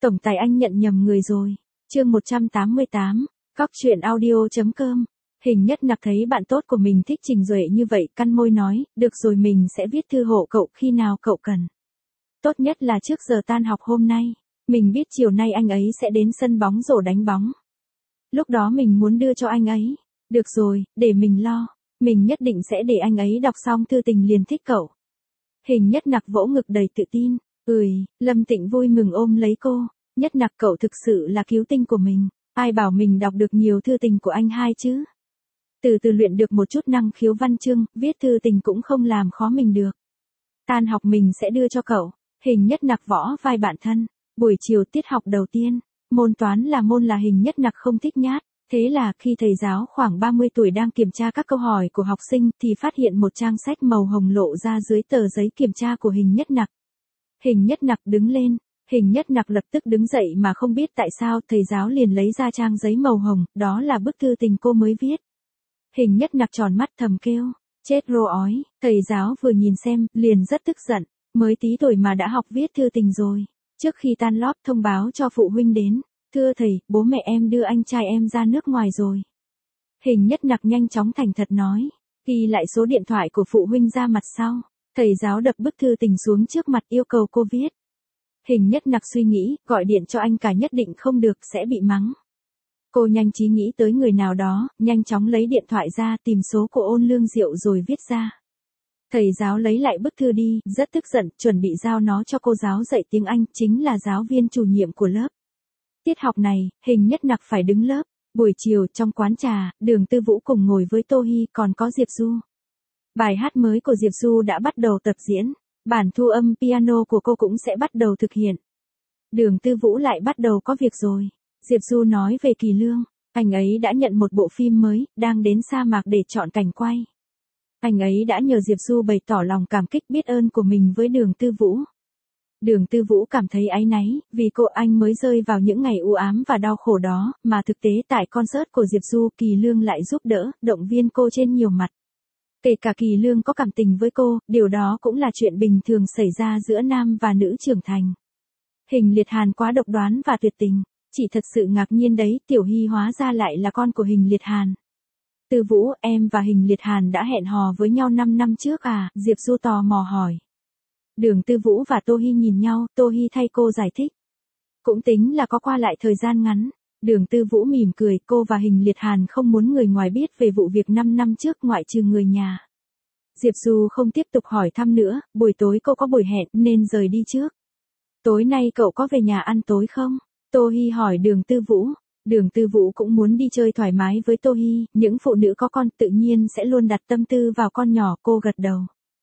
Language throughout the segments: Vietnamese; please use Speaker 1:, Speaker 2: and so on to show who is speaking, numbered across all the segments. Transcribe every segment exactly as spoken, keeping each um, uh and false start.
Speaker 1: Tổng tài anh nhận nhầm người rồi. Chương một trăm tám mươi tám, Cóc truyện audio.com. Hình Nhất Nặc thấy bạn tốt của mình thích Trình Duệ như vậy, căn môi nói, được rồi mình sẽ viết thư hộ cậu khi nào cậu cần. Tốt nhất là trước giờ tan học hôm nay. Mình biết chiều nay anh ấy sẽ đến sân bóng rổ đánh bóng. Lúc đó mình muốn đưa cho anh ấy. Được rồi, để mình lo. Mình nhất định sẽ để anh ấy đọc xong thư tình liền thích cậu. Hình Nhất Nặc vỗ ngực đầy tự tin. Ừi, Lâm Tịnh vui mừng ôm lấy cô. Nhất Nặc cậu thực sự là cứu tinh của mình. Ai bảo mình đọc được nhiều thư tình của anh hai chứ. Từ từ luyện được một chút năng khiếu văn chương, viết thư tình cũng không làm khó mình được. Tan học mình sẽ đưa cho cậu. Hình Nhất Nặc võ vai bạn thân. Buổi chiều tiết học đầu tiên, môn toán là môn là Hình Nhất Nặc không thích nhát. Thế là khi thầy giáo khoảng ba mươi tuổi đang kiểm tra các câu hỏi của học sinh thì phát hiện một trang sách màu hồng lộ ra dưới tờ giấy kiểm tra của Hình Nhất Nặc. Hình Nhất Nặc đứng lên, Hình Nhất Nặc lập tức đứng dậy mà không biết tại sao thầy giáo liền lấy ra trang giấy màu hồng, đó là bức thư tình cô mới viết. Hình Nhất Nặc tròn mắt thầm kêu, chết rô ói, thầy giáo vừa nhìn xem, liền rất tức giận, mới tí tuổi mà đã học viết thư tình rồi. Trước khi tan lớp thông báo cho phụ huynh đến, thưa thầy, bố mẹ em đưa anh trai em ra nước ngoài rồi. Hình Nhất Nặc nhanh chóng thành thật nói, ghi lại số điện thoại của phụ huynh ra mặt sau. Thầy giáo đập bức thư tình xuống trước mặt yêu cầu cô viết. Hình Nhất Nặc suy nghĩ, gọi điện cho anh cả nhất định không được sẽ bị mắng. Cô nhanh trí nghĩ tới người nào đó, nhanh chóng lấy điện thoại ra tìm số của Ôn Lương Diệu rồi viết ra. Thầy giáo lấy lại bức thư đi, rất tức giận, chuẩn bị giao nó cho cô giáo dạy tiếng Anh, chính là giáo viên chủ nhiệm của lớp. Tiết học này, Hình Nhất Nặc phải đứng lớp. Buổi chiều trong quán trà, Đường Tư Vũ cùng ngồi với Tô Hi còn có Diệp Du. Bài hát mới của Diệp Du đã bắt đầu tập diễn, bản thu âm piano của cô cũng sẽ bắt đầu thực hiện. Đường Tư Vũ lại bắt đầu có việc rồi. Diệp Du nói về Kỳ Lương, anh ấy đã nhận một bộ phim mới, đang đến sa mạc để chọn cảnh quay. Anh ấy đã nhờ Diệp Du bày tỏ lòng cảm kích biết ơn của mình với Đường Tư Vũ. Đường Tư Vũ cảm thấy áy náy, vì cô anh mới rơi vào những ngày u ám và đau khổ đó, mà thực tế tại concert của Diệp Du Kỳ Lương lại giúp đỡ, động viên cô trên nhiều mặt. Kể cả Kỳ Lương có cảm tình với cô, điều đó cũng là chuyện bình thường xảy ra giữa nam và nữ trưởng thành. Hình Liệt Hàn quá độc đoán và tuyệt tình, chị thật sự ngạc nhiên đấy, Tiểu Hy hóa ra lại là con của Hình Liệt Hàn. Tư Vũ, em và Hình Liệt Hàn đã hẹn hò với nhau năm năm trước à, Diệp Du tò mò hỏi. Đường Tư Vũ và Tô Hi nhìn nhau, Tô Hi thay cô giải thích. Cũng tính là có qua lại thời gian ngắn. Đường Tư Vũ mỉm cười, cô và Hình Liệt Hàn không muốn người ngoài biết về vụ việc năm năm trước ngoại trừ người nhà. Diệp Du không tiếp tục hỏi thăm nữa, buổi tối cô có buổi hẹn nên rời đi trước. Tối nay cậu có về nhà ăn tối không? Tô Hi hỏi Đường Tư Vũ. Đường Tư Vũ cũng muốn đi chơi thoải mái với Tô Hi, những phụ nữ có con tự nhiên sẽ luôn đặt tâm tư vào con nhỏ, cô gật đầu.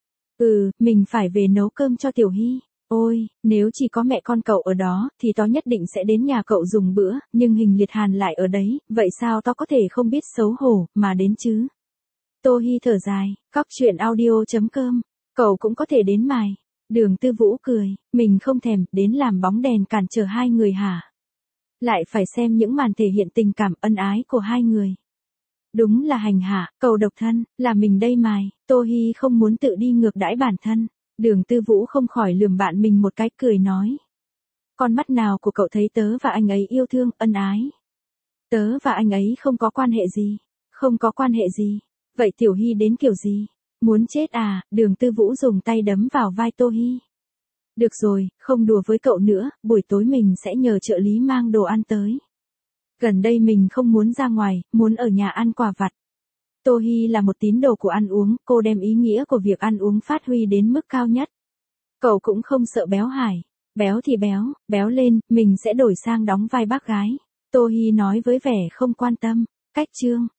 Speaker 1: Ừ, mình phải về nấu cơm cho Tiểu Hy. Ôi, nếu chỉ có mẹ con cậu ở đó, thì tớ nhất định sẽ đến nhà cậu dùng bữa, nhưng Hình Liệt Hàn lại ở đấy, vậy sao tớ có thể không biết xấu hổ, mà đến chứ? Tô Hi thở dài, Cóc truyện audio.com, cậu cũng có thể đến mài. Đường Tư Vũ cười, mình không thèm, đến làm bóng đèn cản trở hai người hả? Lại phải xem những màn thể hiện tình cảm ân ái của hai người. Đúng là hành hạ, cậu độc thân, là mình đây mài, Tô Hi không muốn tự đi ngược đãi bản thân. Đường Tư Vũ không khỏi lườm bạn mình một cái cười nói. Con mắt nào của cậu thấy tớ và anh ấy yêu thương, ân ái? Tớ và anh ấy không có quan hệ gì. Không có quan hệ gì. Vậy Tiểu Hy đến kiểu gì? Muốn chết à? Đường Tư Vũ dùng tay đấm vào vai Tô Hi. Được rồi, không đùa với cậu nữa, buổi tối mình sẽ nhờ trợ lý mang đồ ăn tới. Gần đây mình không muốn ra ngoài, muốn ở nhà ăn quà vặt. Tô Hi là một tín đồ của ăn uống, cô đem ý nghĩa của việc ăn uống phát huy đến mức cao nhất. Cậu cũng không sợ béo hải. Béo thì béo, béo lên, mình sẽ đổi sang đóng vai bác gái. Tô Hi nói với vẻ không quan tâm. Cách chương.